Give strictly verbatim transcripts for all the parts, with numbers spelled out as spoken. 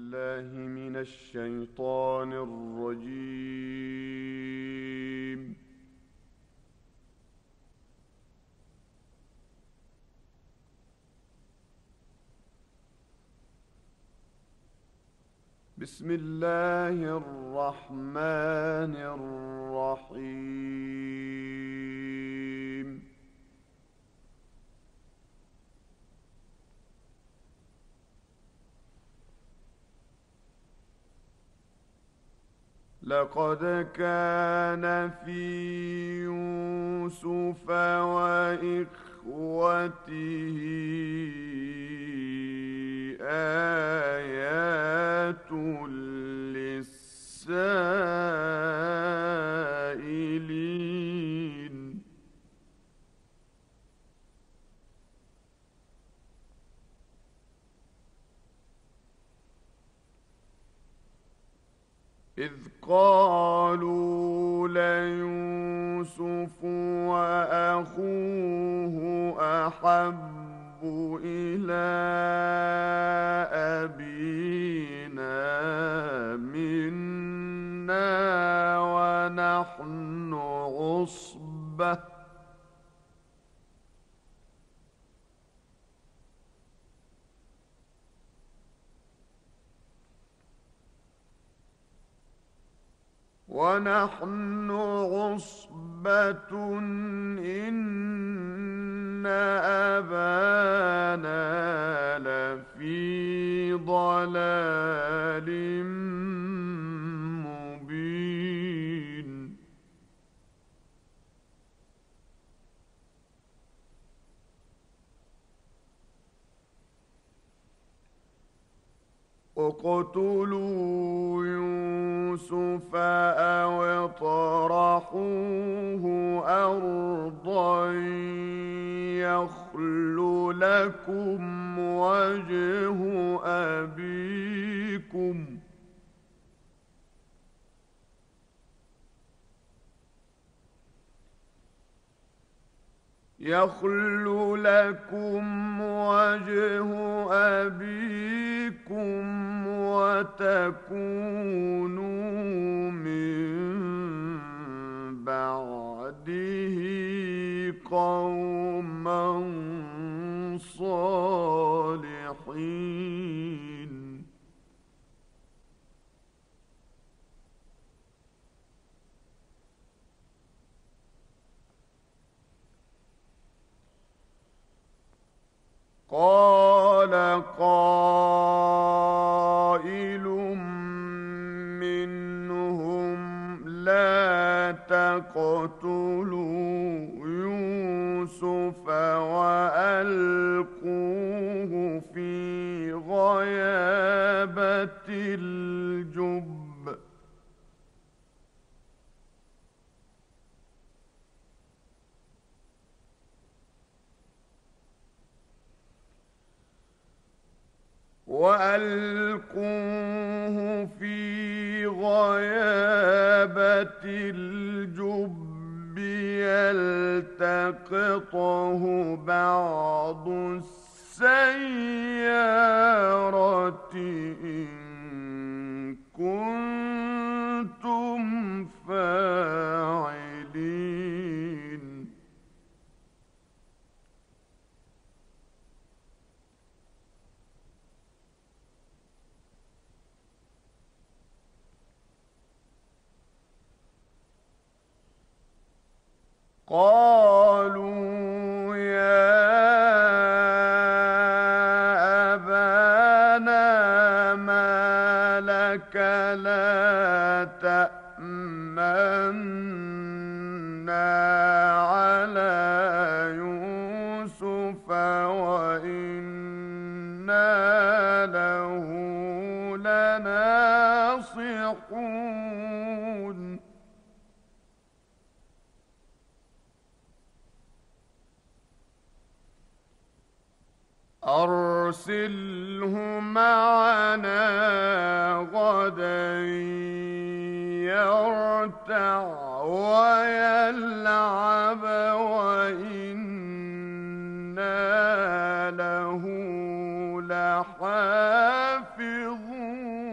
بالله من الشيطان الرجيم. بسم الله الرحمن الرحيم. لقد كان في يوسف وإخوته آيات للسائلين. إذ قالوا ليوسف وأخوه أحب إلى أبينا منا ونحن عصبة ونحن عصبة إن أبانا لفي ضلال مبين. اقتلوا يوسف أو اطرحوه أرضا يخل لكم وجه أبيكم يخل لكم وجه أبيكم وتكونوا من بعده قوما صالحين. قال قائل منهم لا تقتلوا يوسف وألقوه في غيابة الجب وألقوه في غيابة الجب يلتقطه بعض السيارة إن كنتم فاعلين. قالوا يا أبانا ما لك لا تأمنا على يوسف وإنا له لناصحون. أرسله معنا غدا يرتع ويلعب وإنا له لحافظون.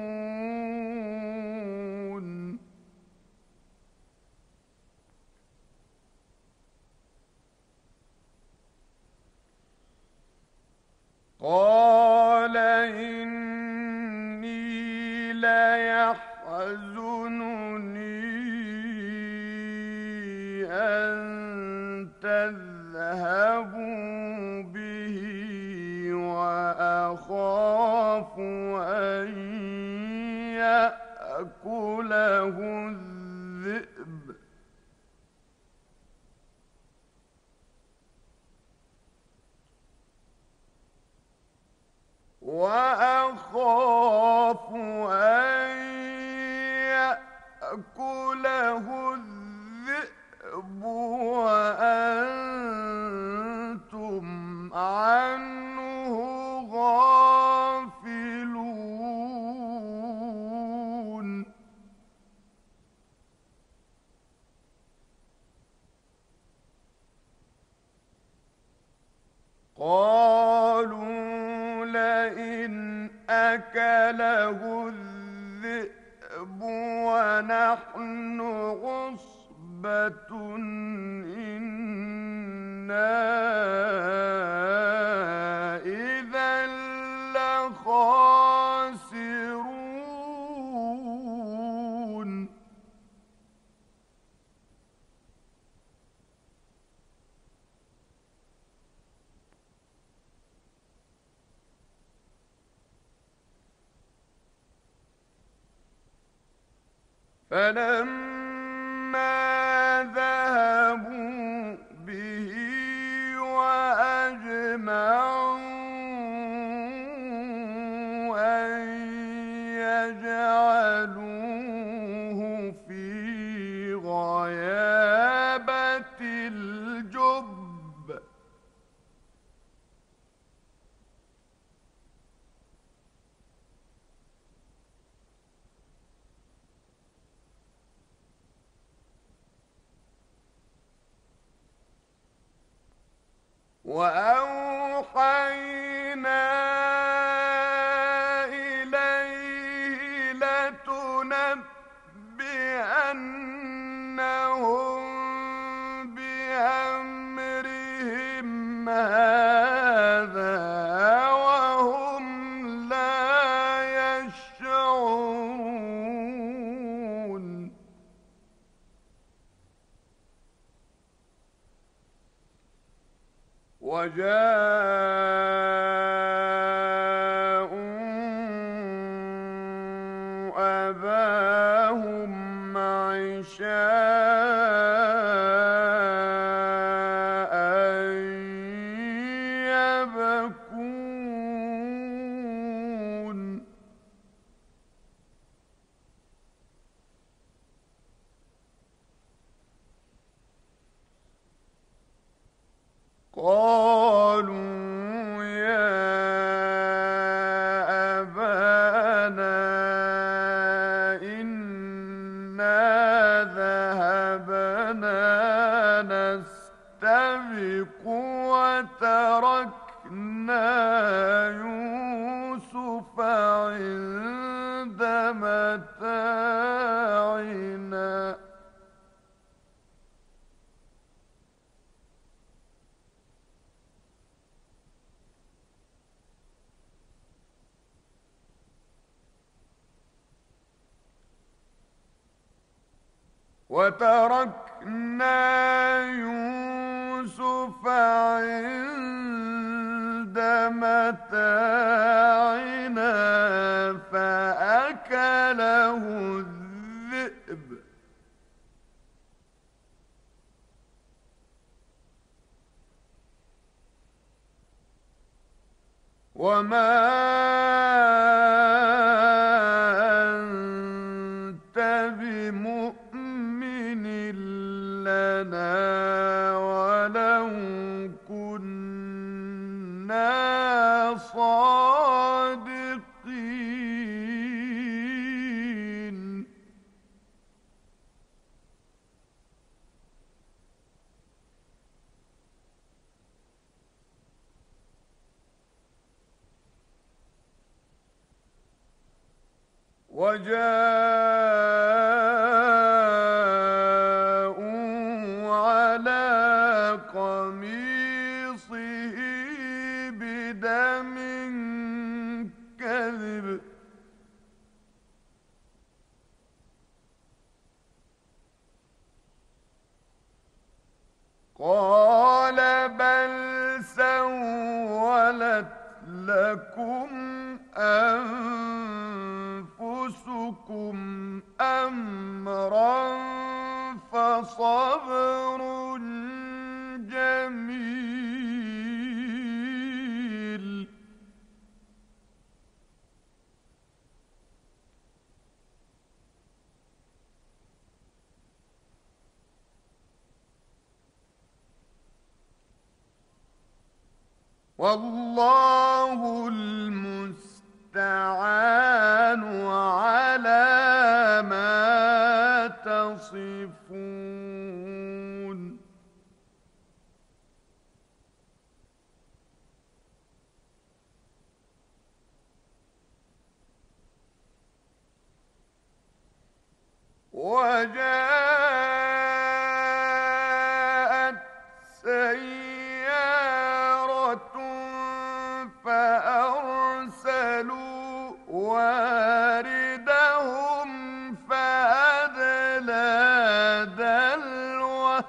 إني ليحزنني أن تذهبوا به وأخاف أن يأكله الذئب وأخاف أن يأكله الذئب وأنتم عنه غافلون قالوا لئن أكله الذئب ونحن عصبة إنا إذا لخاسرون فلما ذهبوا به وأجمعوا أن يجعلوه في غيابة الجب وأوحينا إليه لتنبئنهم بأمرهم هذا وهم لا يشعرون وجاءوا أباهم عشاء يبكون قالوا يا أبانا إنا ذهبنا نستبق وتركنا يوسف عند متاعنا وتركنا يوسف عند متاعنا فأكله الذئب وما أنت بمؤمن لنا ولو كنا صادقين وجاءوا على قميصه بدم والله المستعان على ما تصفون وجاءت سيارة فأرسلوا واردهم فأدلى دلوه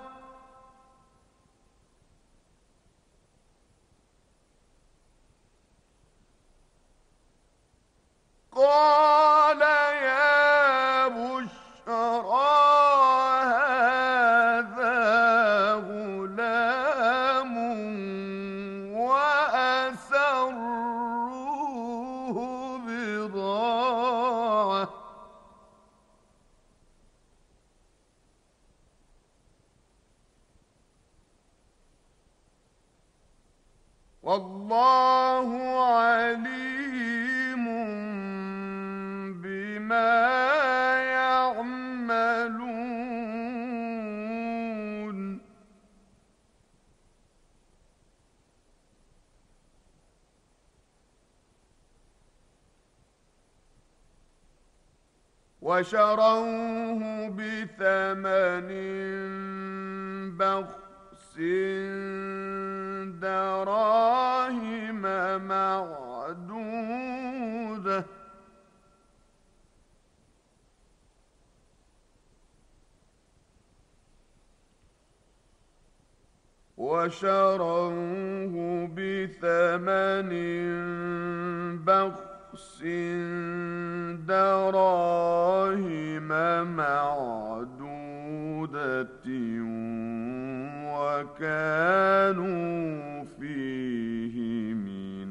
قال يا بشرى هذا غلام وأسروه بضاعة والله عليم بما يعملون وشروه بثمن بخس دراهم معدودة وشروه بثمن بخس دراهم معدودة وكانوا فيه من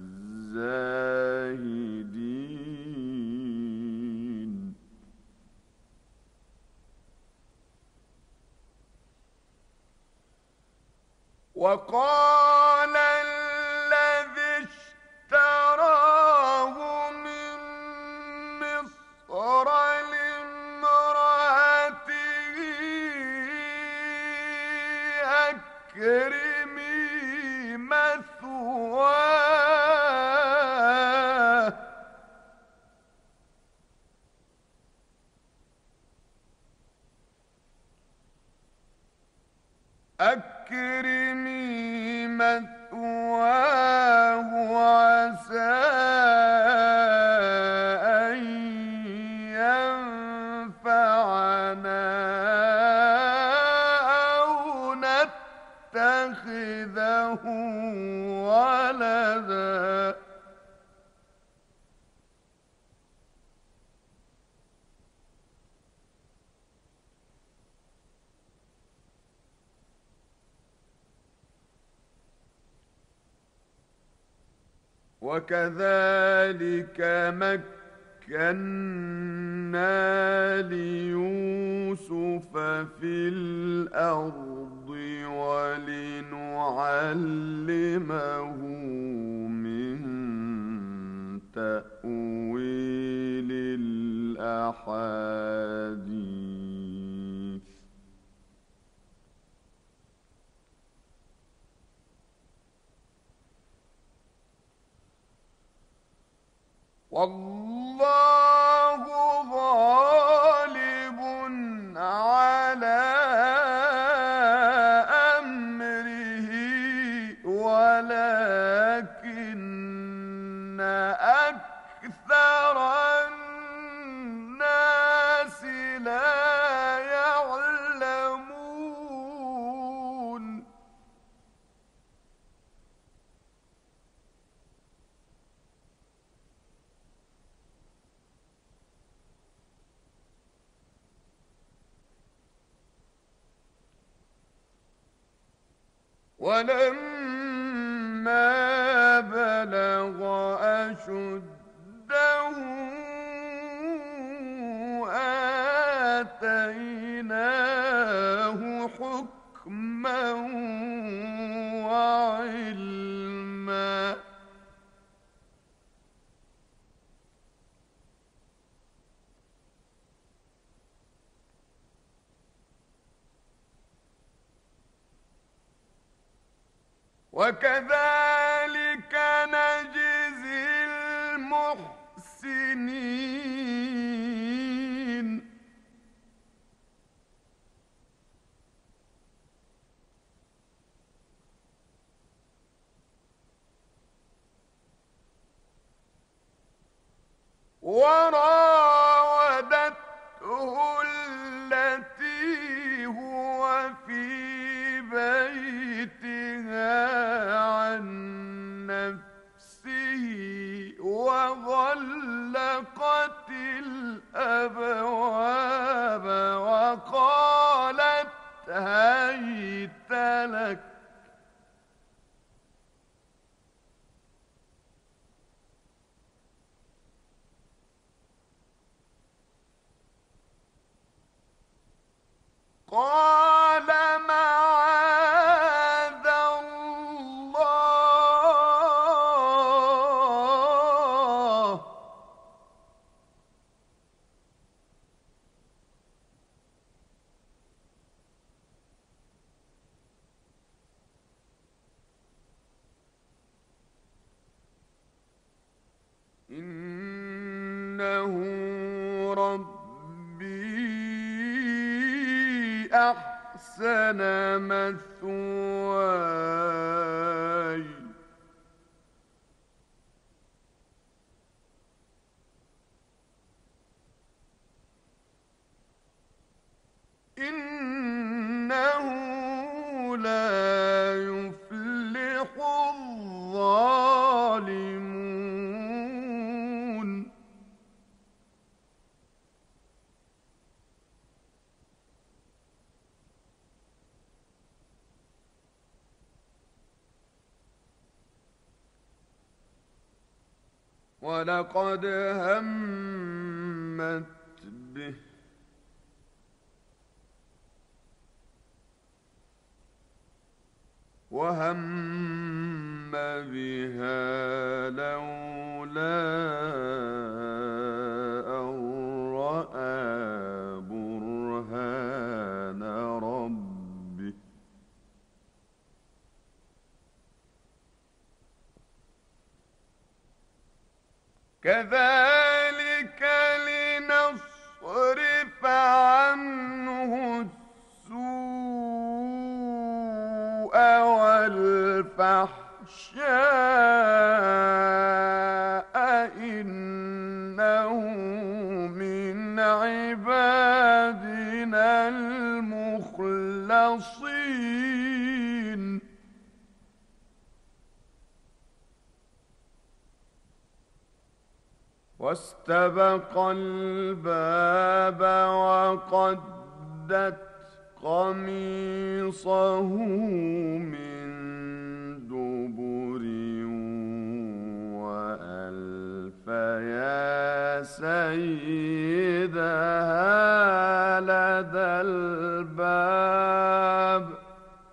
الزاهدين وقال الذي اشتراه من مصر لامرأته أكرمي مثواه أكرمي مثواه عسى أن ينفعنا أو نتخذه ولدا وكذلك مكنا ليوسف في الأرض ولنعلمه من تأويل الأحاديث والله غالب على أمره ولكن أكثر الناس لا يعلمون ولما بلغ أشده آتيناه حكما وعلما وكذلك نجزي المحسنين وراودته التي هو في بيتها عن نفسه وغلقت الأبواب وقالت هيت لك قال معاذ الله إنه ربي أحسن مثواي إنه لا يفلح الظالمون ولقد همت به وهم بها لولا أن رأى برهان ربه كذلك لنصرف عنه السوء والفحشاء إنه من عبادنا المخلصين واستبق الباب وقدت قميصه من دبر وألف يا سيدها لدى الباب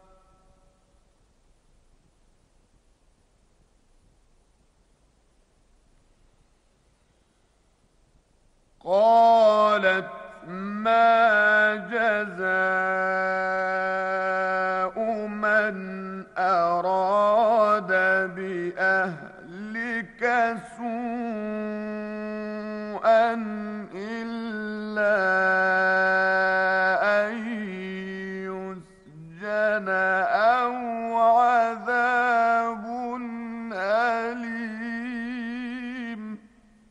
قالت ما جزاء من أراد بأهلك سوءا إلا أن يسجن أو عذاب أليم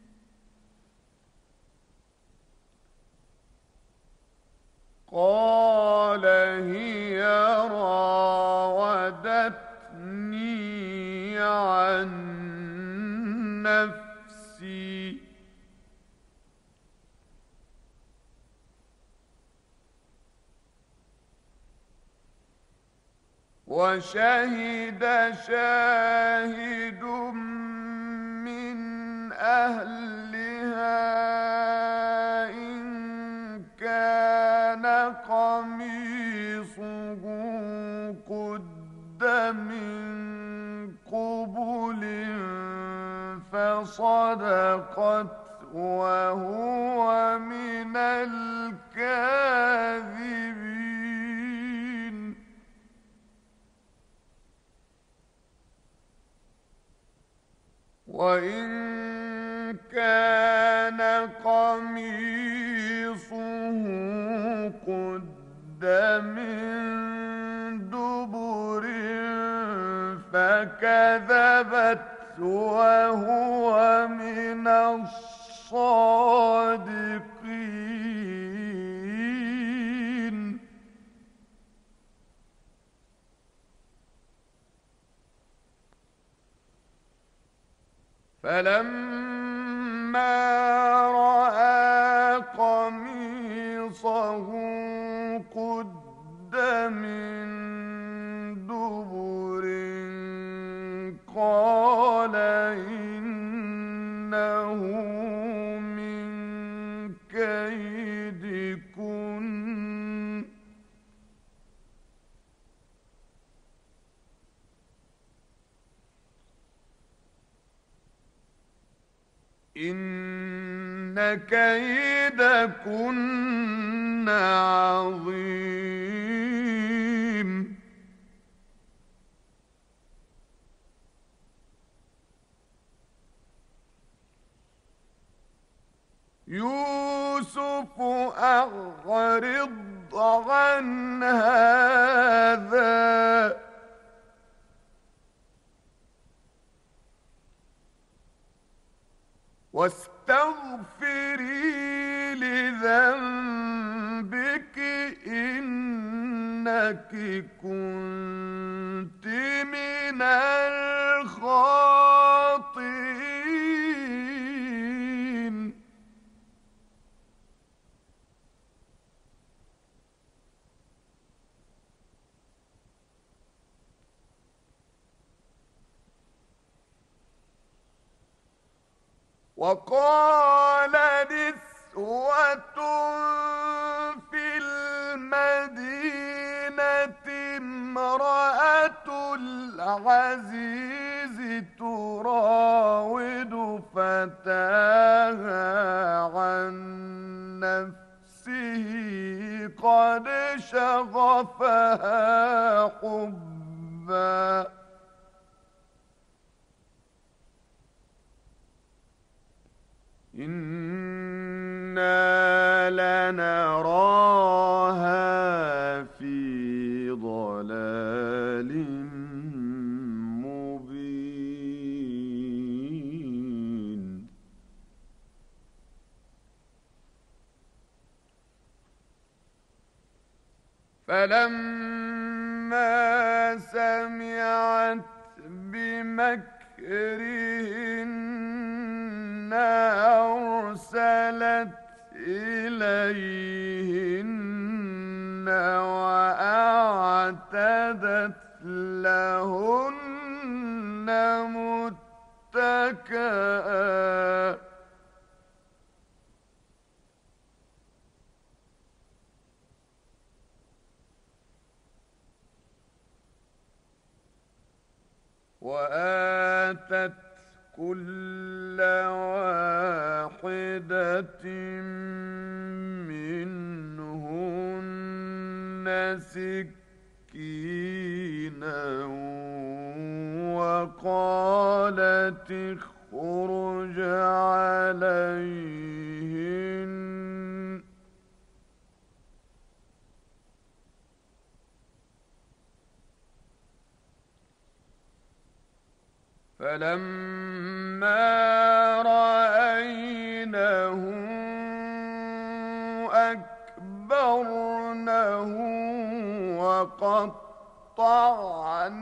قال هي راودتني عن نفسي وشهد شاهد من أهلها إن كان قميصه قد من قبل فصدقت وهو من الكاذبين وإن كان قميصه قد من دبر فكذبت وهو من الصادقين فلما رأى قميصه قد من دبر قال إنه من كيدكن إن كيدكن عظيم يوسف أعرض عن هذا واستغفري لذنبك إنك كنت من الخاطئين وقال نسوة في المدينة امرأة العزيز تراود فتاها عن نفسه قد شغفها حبا إنا لنراها في ضلال مبين فلما سمعت بمكرهن أرسلت إليهن وأعتدت لهن متكئا وآتت كل واحدة منهن سكينا وقالت اخرج عليهن فلما رأينه أكبرنه وقطعن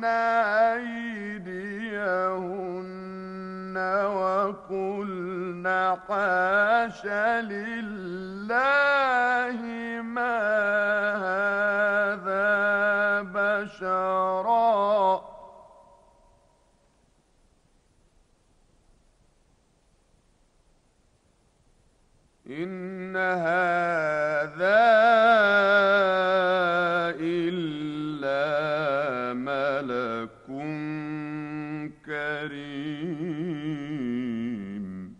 أيديهن وقلن حاش لله ما هذا بشرا إن هذا إلا ملك كريم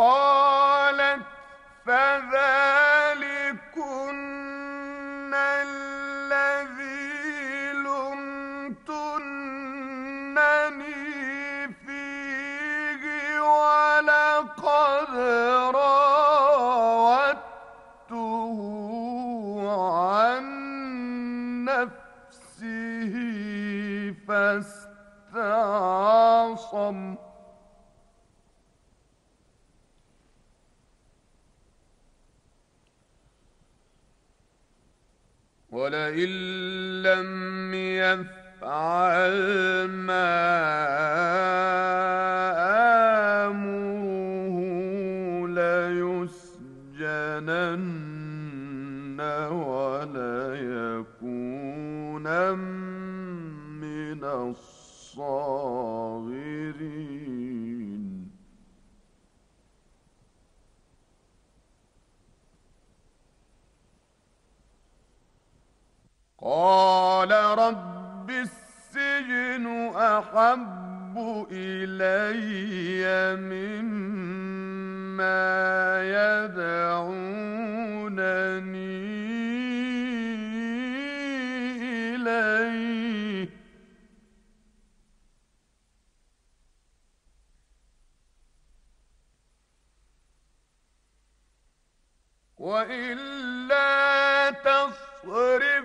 قالت فذلكن فيه ولقد راودته عن نفسه فاستعصم ولئن لم يفعل ما آمره ليسجنن وليكونن من الصاغرين قال رب السجن أحب إلي مما يدعونني إليه وإلا تصرف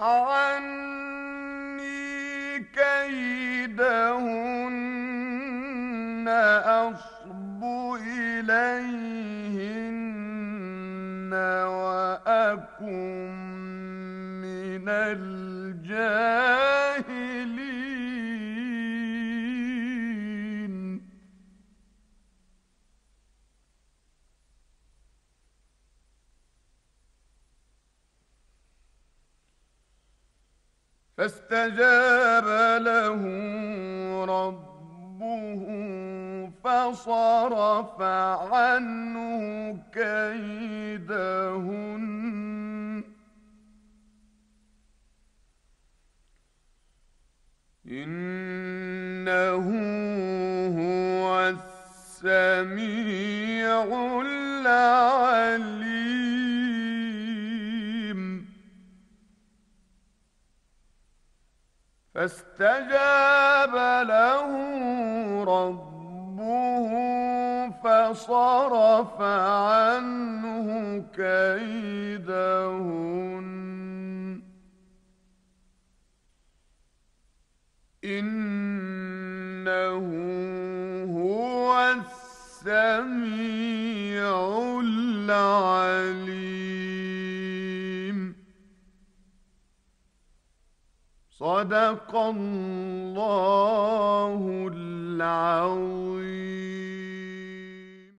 عني كيدهن أصب إليهن وأكن من الجاهلين فاستجاب له ربه فصرف عنه كيدهن إنه هو السميع العليم فاستجاب له ربه فصرف عنه كيدهن إنه هو السميع العليم صدق الله العظيم.